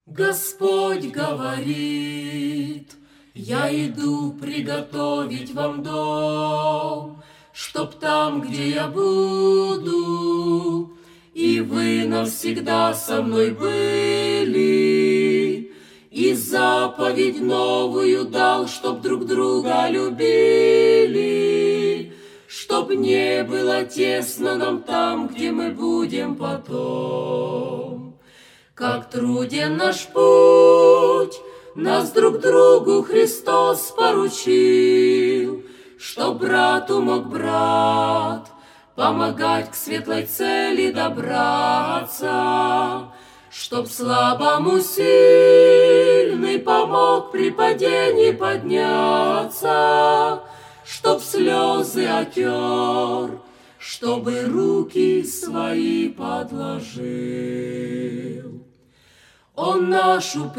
Господь говорит: я иду приготовить вам дом, чтоб там, где я буду, и вы навсегда со мной были. И заповедь новую дал, чтоб друг друга любили, чтоб не было тесно нам там, где мы будем потом. Как труден наш путь, нас друг другу Христос поручил, чтоб брату мог брат помогать к светлой цели добраться, чтоб слабому сильный помог при падении подняться, чтоб слезы отер, чтобы руки свои подложил. Он нашу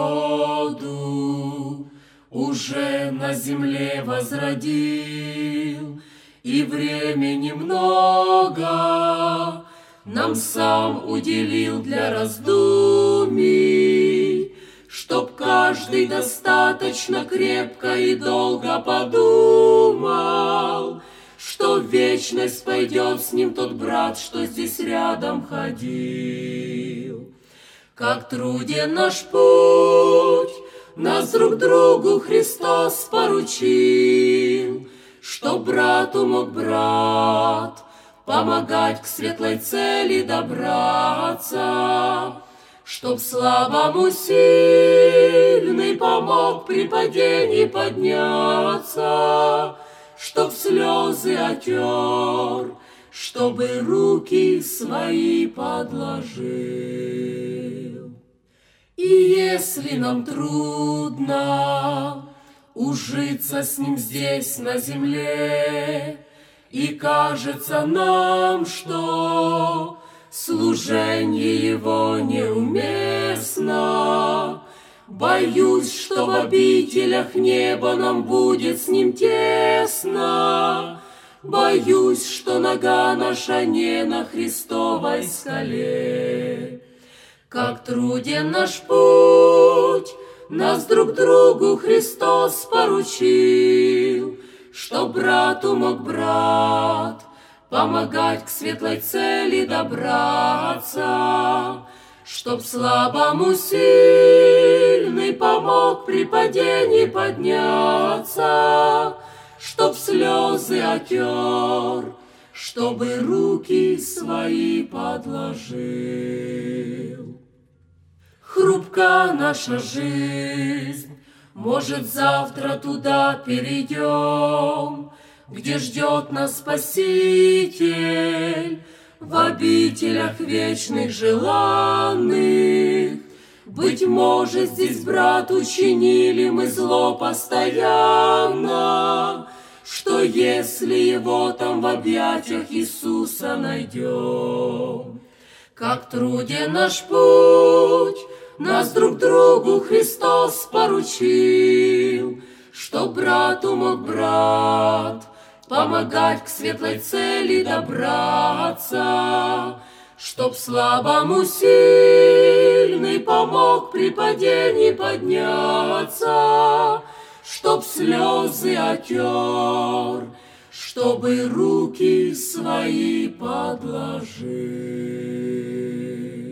природу уже на земле возродил, и времени много нам сам уделил для раздумий, чтоб каждый достаточно крепко и долго подумал, что в вечность пойдет с ним тот брат, что здесь рядом ходил. Как труден наш путь, нас друг другу Христос поручил, чтоб брату мог брат помогать к светлой цели добраться, чтоб слабому сильный помог при падении подняться, чтоб слезы отер, чтобы руки свои подложил. И если нам трудно ужиться с ним здесь на земле, и кажется нам, что служение его неуместно, боюсь, что в обителях неба нам будет с ним тесно. Боюсь, что нога наша не на Христовой скале. Как труден наш путь, нас друг другу Христос поручил, чтоб брату мог брат помогать к светлой цели добраться, чтоб слабому сильный помог при падении подняться, чтоб слезы отер, чтобы руки свои подложил. Хрупка наша жизнь, может, завтра туда перейдем, где ждет нас Спаситель в обителях вечных желанных. Быть может, здесь, брат, учинили мы зло постоянно, что если его там в объятиях Иисуса найдем. Как труден наш путь, нас друг другу Христос поручил, чтоб брату мог брат помогать к светлой цели добраться, чтоб слабому сильный помог при падении подняться, чтоб слезы отер, чтобы руки свои подложил.